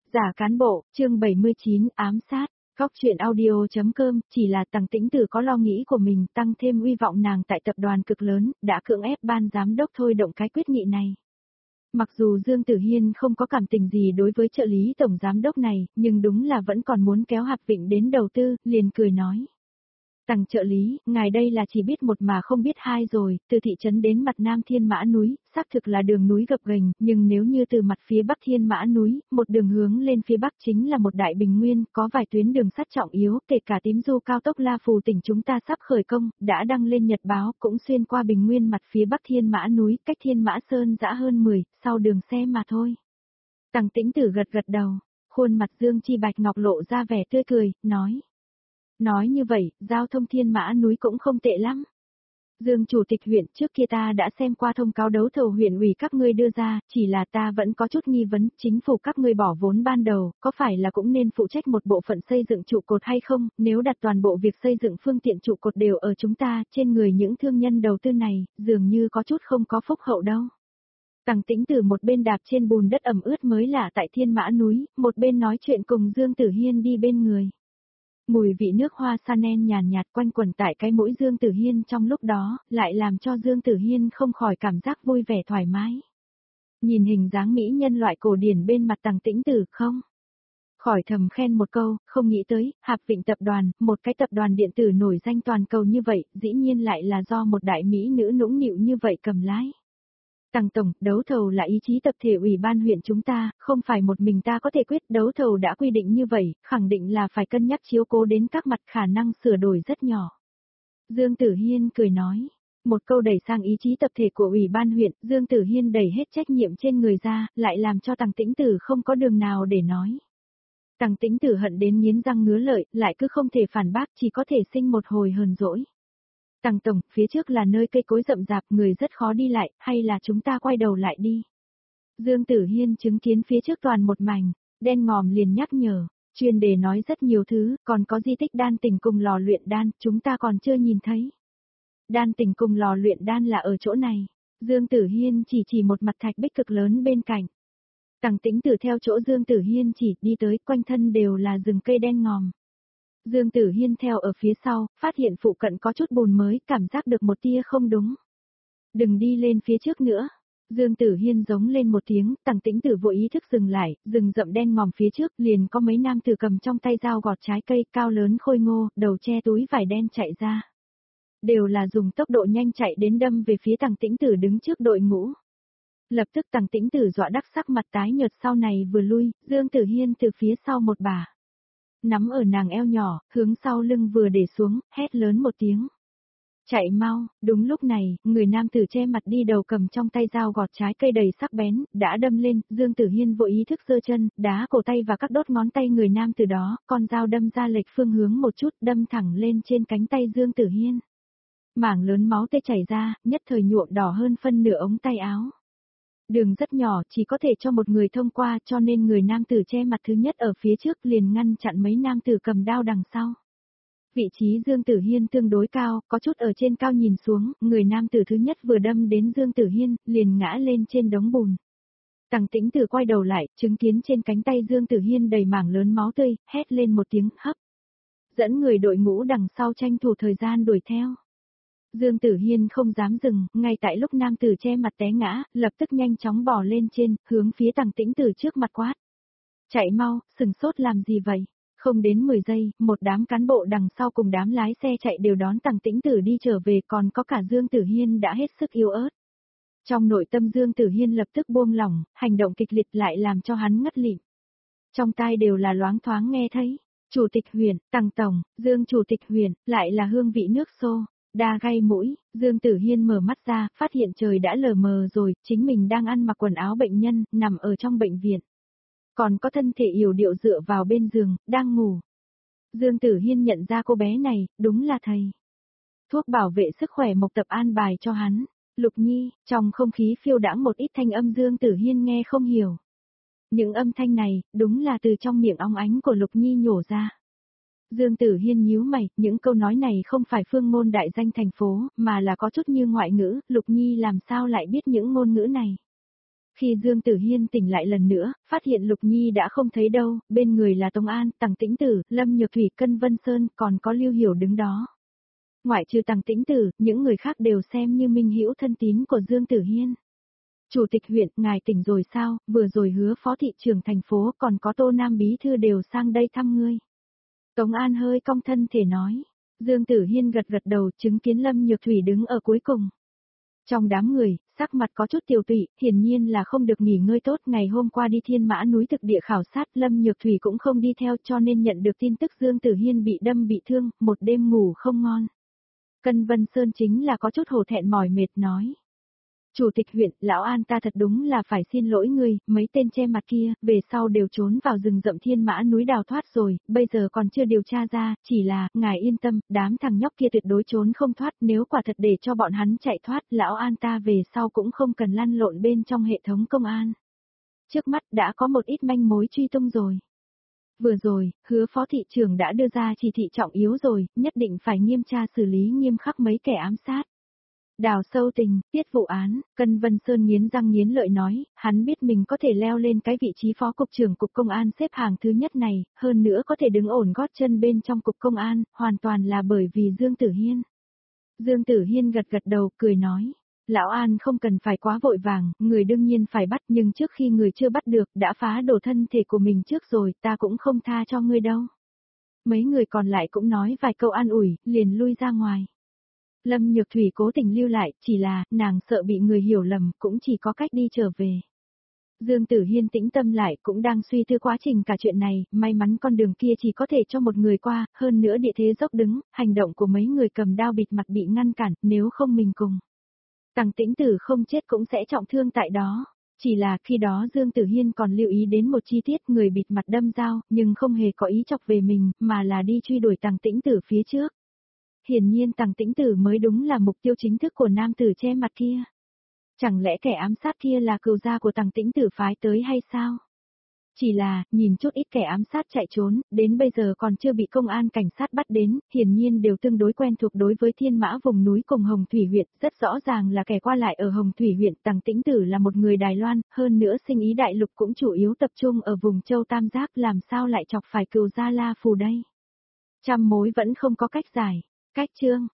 Giả cán bộ, chương 79, ám sát. Góc truyện audio.com, chỉ là Tằng Tĩnh Tử có lo nghĩ của mình, tăng thêm uy vọng nàng tại tập đoàn cực lớn, đã cưỡng ép ban giám đốc thôi động cái quyết nghị này. Mặc dù Dương Tử Hiên không có cảm tình gì đối với trợ lý tổng giám đốc này, nhưng đúng là vẫn còn muốn kéo Hạc Vịnh đến đầu tư, liền cười nói. Tằng trợ lý, ngài đây là chỉ biết một mà không biết hai rồi, từ thị trấn đến mặt nam Thiên Mã núi, xác thực là đường núi gập ghềnh, nhưng nếu như từ mặt phía bắc Thiên Mã núi, một đường hướng lên phía bắc chính là một đại bình nguyên, có vài tuyến đường sắt trọng yếu, kể cả tím du cao tốc La Phù tỉnh chúng ta sắp khởi công, đã đăng lên nhật báo, cũng xuyên qua bình nguyên mặt phía bắc Thiên Mã núi, cách Thiên Mã Sơn dã hơn 10, sau đường xe mà thôi. Tằng Tĩnh Tử gật gật đầu, khuôn mặt Dương Chi Bạch Ngọc lộ ra vẻ tươi cười, nói. Nói như vậy, giao thông Thiên Mã núi cũng không tệ lắm. Dương chủ tịch huyện, trước kia ta đã xem qua thông cáo đấu thầu huyện ủy các ngươi đưa ra, chỉ là ta vẫn có chút nghi vấn, chính phủ các ngươi bỏ vốn ban đầu, có phải là cũng nên phụ trách một bộ phận xây dựng trụ cột hay không, nếu đặt toàn bộ việc xây dựng phương tiện trụ cột đều ở chúng ta, trên người những thương nhân đầu tư này, dường như có chút không có phúc hậu đâu. Tằng Tĩnh Tử một bên đạp trên bùn đất ẩm ướt mới lạ tại Thiên Mã núi, một bên nói chuyện cùng Dương Tử Hiên đi bên người. Mùi vị nước hoa Chanel nhàn nhạt quanh quẩn tại cái mũi Dương Tử Hiên trong lúc đó, lại làm cho Dương Tử Hiên không khỏi cảm giác vui vẻ thoải mái. Nhìn hình dáng mỹ nhân loại cổ điển bên mặt Tằng Tĩnh Tử không? Khỏi thầm khen một câu, không nghĩ tới, Hạc Vịnh tập đoàn, một cái tập đoàn điện tử nổi danh toàn cầu như vậy, dĩ nhiên lại là do một đại mỹ nữ nũng nịu như vậy cầm lái. Tằng tổng, đấu thầu là ý chí tập thể ủy ban huyện chúng ta, không phải một mình ta có thể quyết, đấu thầu đã quy định như vậy, khẳng định là phải cân nhắc chiếu cố đến các mặt khả năng sửa đổi rất nhỏ. Dương Tử Hiên cười nói, một câu đẩy sang ý chí tập thể của ủy ban huyện, Dương Tử Hiên đẩy hết trách nhiệm trên người ra, lại làm cho Tằng Tĩnh Tử không có đường nào để nói. Tằng Tĩnh Tử hận đến nghiến răng ngứa lợi, lại cứ không thể phản bác, chỉ có thể sinh một hồi hờn dỗi. Tằng tổng, phía trước là nơi cây cối rậm rạp, người rất khó đi lại, hay là chúng ta quay đầu lại đi. Dương Tử Hiên chứng kiến phía trước toàn một mảnh, đen ngòm liền nhắc nhở, chuyên đề nói rất nhiều thứ, còn có di tích đan tỉnh cùng lò luyện đan, chúng ta còn chưa nhìn thấy. Đan tỉnh cùng lò luyện đan là ở chỗ này. Dương Tử Hiên chỉ một mặt thạch bích cực lớn bên cạnh. Tằng Tĩnh Tử theo chỗ Dương Tử Hiên chỉ đi tới, quanh thân đều là rừng cây đen ngòm. Dương Tử Hiên theo ở phía sau, phát hiện phụ cận có chút bùn mới, cảm giác được một tia không đúng. Đừng đi lên phía trước nữa. Dương Tử Hiên giống lên một tiếng, Tằng Tĩnh Tử vô ý thức dừng lại, rừng rậm đen ngòm phía trước, liền có mấy nam tử cầm trong tay dao gọt trái cây, cao lớn khôi ngô, đầu che túi vải đen chạy ra. Đều là dùng tốc độ nhanh chạy đến đâm về phía Tằng Tĩnh Tử đứng trước đội ngũ. Lập tức Tằng Tĩnh Tử dọa đắc sắc mặt tái nhợt, sau này vừa lui, Dương Tử Hiên từ phía sau một bà nắm ở nàng eo nhỏ, hướng sau lưng vừa để xuống, hét lớn một tiếng. Chạy mau, đúng lúc này, người nam tử che mặt đi đầu cầm trong tay dao gọt trái cây đầy sắc bén, đã đâm lên, Dương Tử Hiên vô ý thức giơ chân, đá cổ tay và các đốt ngón tay người nam tử đó, con dao đâm ra lệch phương hướng một chút, đâm thẳng lên trên cánh tay Dương Tử Hiên. Mảng lớn máu tê chảy ra, nhất thời nhuộm đỏ hơn phân nửa ống tay áo. Đường rất nhỏ, chỉ có thể cho một người thông qua, cho nên người nam tử che mặt thứ nhất ở phía trước liền ngăn chặn mấy nam tử cầm đao đằng sau. Vị trí Dương Tử Hiên tương đối cao, có chút ở trên cao nhìn xuống, người nam tử thứ nhất vừa đâm đến Dương Tử Hiên, liền ngã lên trên đống bùn. Tằng Tĩnh Tử quay đầu lại, chứng kiến trên cánh tay Dương Tử Hiên đầy mảng lớn máu tươi, hét lên một tiếng hấp. Dẫn người đội ngũ đằng sau tranh thủ thời gian đuổi theo. Dương Tử Hiên không dám dừng, ngay tại lúc nam tử che mặt té ngã, lập tức nhanh chóng bò lên trên, hướng phía Tằng Tĩnh Tử trước mặt quát. Chạy mau, sừng sốt làm gì vậy? Không đến 10 giây, một đám cán bộ đằng sau cùng đám lái xe chạy đều đón Tằng Tĩnh Tử đi trở về, còn có cả Dương Tử Hiên đã hết sức yếu ớt. Trong nội tâm Dương Tử Hiên lập tức buông lỏng, hành động kịch liệt lại làm cho hắn ngất lịm. Trong tai đều là loáng thoáng nghe thấy, Chủ tịch huyện, Tằng tổng, Dương Chủ tịch huyện, lại là hương vị nước xô. Đa gây mũi, Dương Tử Hiên mở mắt ra, phát hiện trời đã lờ mờ rồi, chính mình đang ăn mặc quần áo bệnh nhân, nằm ở trong bệnh viện. Còn có thân thể yểu điệu dựa vào bên giường, đang ngủ. Dương Tử Hiên nhận ra cô bé này, đúng là thầy. Thuốc bảo vệ sức khỏe Mộc Tập an bài cho hắn. Lục Nhi, trong không khí phiêu đãng một ít thanh âm Dương Tử Hiên nghe không hiểu. Những âm thanh này, đúng là từ trong miệng óng ánh của Lục Nhi nhổ ra. Dương Tử Hiên nhíu mày, những câu nói này không phải phương ngôn đại danh thành phố, mà là có chút như ngoại ngữ, Lục Nhi làm sao lại biết những ngôn ngữ này. Khi Dương Tử Hiên tỉnh lại lần nữa, phát hiện Lục Nhi đã không thấy đâu, bên người là Tống An, Tằng Tĩnh Tử, Lâm Nhược Thủy, Cân Vân Sơn, còn có Lưu Hiểu đứng đó. Ngoại trừ Tằng Tĩnh Tử, những người khác đều xem như minh hữu thân tín của Dương Tử Hiên. Chủ tịch huyện, ngài tỉnh rồi sao, vừa rồi hứa phó thị trưởng thành phố còn có Tô Nam bí thư đều sang đây thăm ngươi. Tống An hơi cong thân thể nói. Dương Tử Hiên gật gật đầu, chứng kiến Lâm Nhược Thủy đứng ở cuối cùng. Trong đám người, sắc mặt có chút tiêu tụy, hiển nhiên là không được nghỉ ngơi tốt. Ngày hôm qua đi Thiên Mã núi thực địa khảo sát, Lâm Nhược Thủy cũng không đi theo, cho nên nhận được tin tức Dương Tử Hiên bị đâm bị thương, một đêm ngủ không ngon. Cân Vân Sơn chính là có chút hổ thẹn mỏi mệt nói. Chủ tịch huyện, lão An ta thật đúng là phải xin lỗi ngươi, mấy tên che mặt kia, về sau đều trốn vào rừng rậm Thiên Mã núi đào thoát rồi, bây giờ còn chưa điều tra ra, chỉ là, ngài yên tâm, đám thằng nhóc kia tuyệt đối trốn không thoát, nếu quả thật để cho bọn hắn chạy thoát, lão An ta về sau cũng không cần lăn lộn bên trong hệ thống công an. Trước mắt đã có một ít manh mối truy tung rồi. Vừa rồi, hứa phó thị trưởng đã đưa ra chỉ thị trọng yếu rồi, nhất định phải nghiêm tra xử lý nghiêm khắc mấy kẻ ám sát. Đào sâu tình, tiết vụ án, Cân Vân Sơn nghiến răng nghiến lợi nói, hắn biết mình có thể leo lên cái vị trí phó cục trưởng cục công an xếp hàng thứ nhất này, hơn nữa có thể đứng ổn gót chân bên trong cục công an, hoàn toàn là bởi vì Dương Tử Hiên. Dương Tử Hiên gật gật đầu, cười nói, lão An không cần phải quá vội vàng, người đương nhiên phải bắt nhưng trước khi người chưa bắt được đã phá đổ thân thể của mình trước rồi, ta cũng không tha cho ngươi đâu. Mấy người còn lại cũng nói vài câu an ủi, liền lui ra ngoài. Lâm Nhược Thủy cố tình lưu lại, chỉ là, nàng sợ bị người hiểu lầm, cũng chỉ có cách đi trở về. Dương Tử Hiên tĩnh tâm lại, cũng đang suy tư quá trình cả chuyện này, may mắn con đường kia chỉ có thể cho một người qua, hơn nữa địa thế dốc đứng, hành động của mấy người cầm đao bịt mặt bị ngăn cản, nếu không mình cùng. Tằng Tĩnh Tử không chết cũng sẽ trọng thương tại đó. Chỉ là khi đó Dương Tử Hiên còn lưu ý đến một chi tiết người bịt mặt đâm dao, nhưng không hề có ý chọc về mình, mà là đi truy đuổi Tằng Tĩnh Tử phía trước. Hiển nhiên Tằng Tĩnh Tử mới đúng là mục tiêu chính thức của nam tử che mặt kia. Chẳng lẽ kẻ ám sát kia là cừu gia của Tằng Tĩnh Tử phái tới hay sao? Chỉ là, nhìn chút ít kẻ ám sát chạy trốn, đến bây giờ còn chưa bị công an cảnh sát bắt đến, hiển nhiên đều tương đối quen thuộc đối với Thiên Mã vùng núi cùng Hồng Thủy huyện, rất rõ ràng là kẻ qua lại ở Hồng Thủy huyện. Tằng Tĩnh Tử là một người Đài Loan, hơn nữa sinh ý đại lục cũng chủ yếu tập trung ở vùng châu Tam Giác, làm sao lại chọc phải cừu gia La Phù đây? Trăm mối vẫn không có cách giải. Cách chương